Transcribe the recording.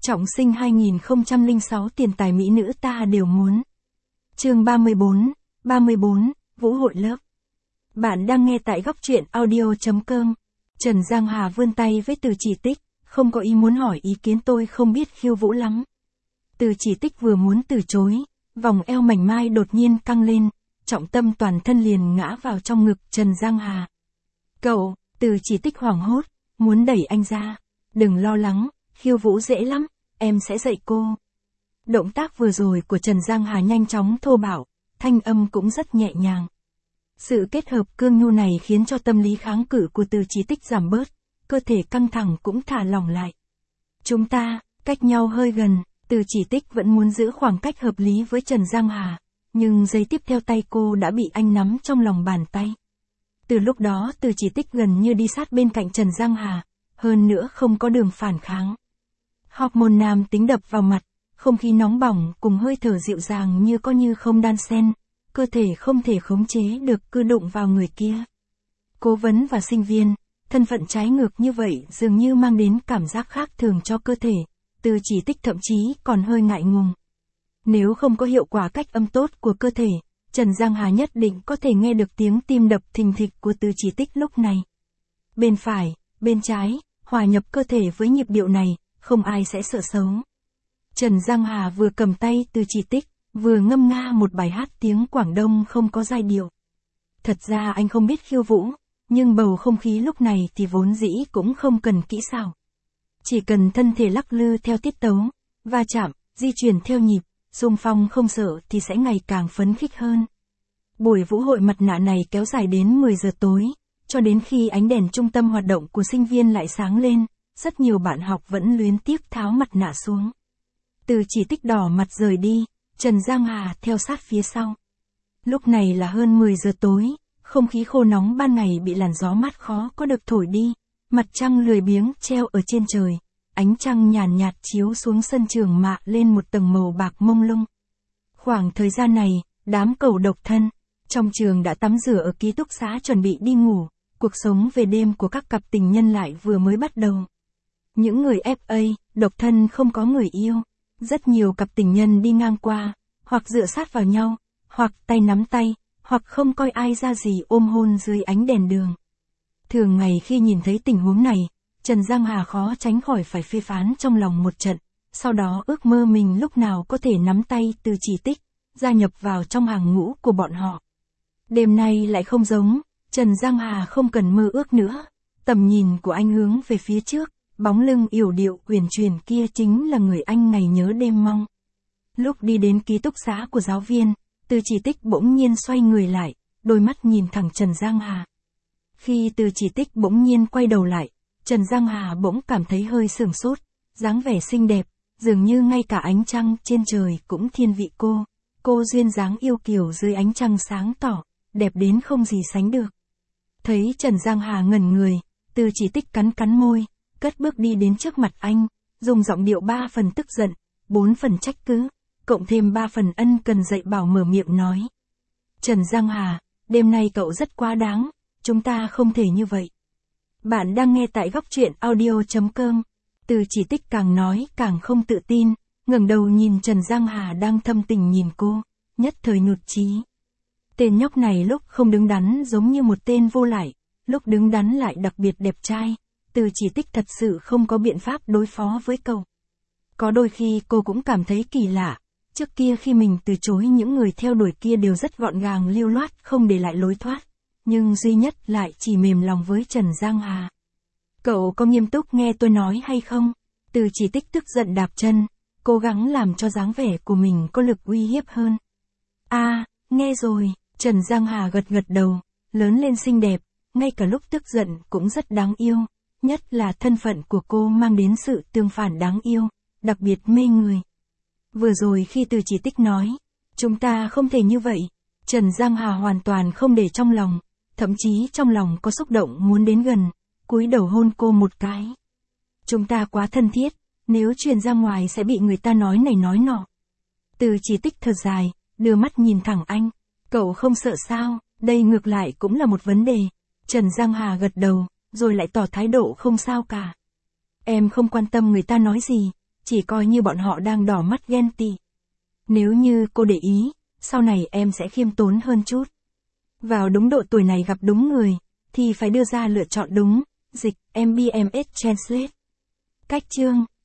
Trọng sinh 2006 tiền tài mỹ nữ ta đều muốn. Chương 34, Vũ hội lớp. Bạn đang nghe tại góc truyện audio.com. Trần Giang Hà vươn tay với Từ Chỉ Tích, không có ý muốn hỏi ý kiến, tôi không biết khiêu vũ lắm. Từ Chỉ Tích vừa muốn từ chối, vòng eo mảnh mai đột nhiên căng lên, trọng tâm toàn thân liền ngã vào trong ngực Trần Giang Hà. Cậu, Từ Chỉ Tích hoảng hốt, muốn đẩy anh ra. Đừng lo lắng, khiêu vũ dễ lắm, em sẽ dạy cô. Động tác vừa rồi của Trần Giang Hà nhanh chóng thô bạo, thanh âm cũng rất nhẹ nhàng. Sự kết hợp cương nhu này khiến cho tâm lý kháng cự của Từ Chỉ Tích giảm bớt, cơ thể căng thẳng cũng thả lỏng lại. Chúng ta, cách nhau hơi gần, Từ Chỉ Tích vẫn muốn giữ khoảng cách hợp lý với Trần Giang Hà, nhưng giây tiếp theo tay cô đã bị anh nắm trong lòng bàn tay. Từ lúc đó Từ Chỉ Tích gần như đi sát bên cạnh Trần Giang Hà, hơn nữa không có đường phản kháng. Hormone nam tính đập vào mặt, không khí nóng bỏng cùng hơi thở dịu dàng như có như không đan xen, cơ thể không thể khống chế được cứ đụng vào người kia. Cố vấn và sinh viên, thân phận trái ngược như vậy dường như mang đến cảm giác khác thường cho cơ thể, Từ Chỉ Tích thậm chí còn hơi ngại ngùng. Nếu không có hiệu quả cách âm tốt của cơ thể, Trần Giang Hà nhất định có thể nghe được tiếng tim đập thình thịch của Từ Chỉ Tích lúc này. Bên phải, bên trái, hòa nhập cơ thể với nhịp điệu này, không ai sẽ sợ xấu. Trần Giang Hà vừa cầm tay Từ Chỉ Tích, vừa ngâm nga một bài hát tiếng Quảng Đông không có giai điệu. Thật ra anh không biết khiêu vũ, nhưng bầu không khí lúc này thì vốn dĩ cũng không cần kỹ xảo. Chỉ cần thân thể lắc lư theo tiết tấu, va chạm, di chuyển theo nhịp, xung phong không sợ thì sẽ ngày càng phấn khích hơn. Buổi vũ hội mặt nạ này kéo dài đến 10 giờ tối, cho đến khi ánh đèn trung tâm hoạt động của sinh viên lại sáng lên, rất nhiều bạn học vẫn luyến tiếc tháo mặt nạ xuống. Từ Chỉ Tích đỏ mặt rời đi, Trần Giang Hà theo sát phía sau. Lúc này là hơn 10 giờ tối, không khí khô nóng ban ngày bị làn gió mát khó có được thổi đi, mặt trăng lười biếng treo ở trên trời, ánh trăng nhàn nhạt chiếu xuống sân trường mạ lên một tầng màu bạc mông lung. Khoảng thời gian này, đám cẩu độc thân trong trường đã tắm rửa ở ký túc xá chuẩn bị đi ngủ, cuộc sống về đêm của các cặp tình nhân lại vừa mới bắt đầu. Những người FA, độc thân không có người yêu, rất nhiều cặp tình nhân đi ngang qua, hoặc dựa sát vào nhau, hoặc tay nắm tay, hoặc không coi ai ra gì ôm hôn dưới ánh đèn đường. Thường ngày khi nhìn thấy tình huống này, Trần Giang Hà khó tránh khỏi phải phê phán trong lòng một trận, sau đó ước mơ mình lúc nào có thể nắm tay Từ Chỉ Tích, gia nhập vào trong hàng ngũ của bọn họ. Đêm nay lại không giống, Trần Giang Hà không cần mơ ước nữa, tầm nhìn của anh hướng về phía trước, bóng lưng yểu điệu uyển chuyển kia chính là người anh ngày nhớ đêm mong. Lúc đi đến ký túc xá của giáo viên, Từ Chỉ Tích bỗng nhiên xoay người lại, đôi mắt nhìn thẳng Trần Giang Hà. Khi Từ Chỉ Tích bỗng nhiên quay đầu lại, Trần Giang Hà bỗng cảm thấy hơi sửng sốt, dáng vẻ xinh đẹp, dường như ngay cả ánh trăng trên trời cũng thiên vị cô duyên dáng yêu kiều dưới ánh trăng sáng tỏ, đẹp đến không gì sánh được. Thấy Trần Giang Hà ngẩn người, Từ Chỉ Tích cắn môi, cất bước đi đến trước mặt anh, dùng giọng điệu 3 phần tức giận, 4 phần trách cứ, cộng thêm 3 phần ân cần dạy bảo mở miệng nói. Trần Giang Hà, đêm nay cậu rất quá đáng, chúng ta không thể như vậy. Bạn đang nghe tại góc truyện audio.com. Từ Chỉ Tích càng nói càng không tự tin, ngẩng đầu nhìn Trần Giang Hà đang thâm tình nhìn cô, nhất thời nhụt chí. Tên nhóc này lúc không đứng đắn giống như một tên vô lại, lúc đứng đắn lại đặc biệt đẹp trai. Từ Chỉ Tích thật sự không có biện pháp đối phó với cậu. Có đôi khi cô cũng cảm thấy kỳ lạ, trước kia khi mình từ chối những người theo đuổi kia đều rất gọn gàng lưu loát không để lại lối thoát, nhưng duy nhất lại chỉ mềm lòng với Trần Giang Hà. Cậu có nghiêm túc nghe tôi nói hay không? Từ Chỉ Tích tức giận đạp chân, cố gắng làm cho dáng vẻ của mình có lực uy hiếp hơn. Nghe rồi, Trần Giang Hà gật đầu, lớn lên xinh đẹp, ngay cả lúc tức giận cũng rất đáng yêu. Nhất là thân phận của cô mang đến sự tương phản đáng yêu, đặc biệt mê người. Vừa rồi khi Từ Chỉ Tích nói, chúng ta không thể như vậy, Trần Giang Hà hoàn toàn không để trong lòng, thậm chí trong lòng có xúc động muốn đến gần, cúi đầu hôn cô một cái. Chúng ta quá thân thiết, nếu truyền ra ngoài sẽ bị người ta nói này nói nọ. Từ Chỉ Tích thở dài, đưa mắt nhìn thẳng anh, cậu không sợ sao, đây ngược lại cũng là một vấn đề. Trần Giang Hà gật đầu, rồi lại tỏ thái độ không sao cả. Em không quan tâm người ta nói gì, chỉ coi như bọn họ đang đỏ mắt ghen tị. Nếu như cô để ý, sau này em sẽ khiêm tốn hơn chút. Vào đúng độ tuổi này gặp đúng người, thì phải đưa ra lựa chọn đúng. Dịch, MBMS Translate. Cách chương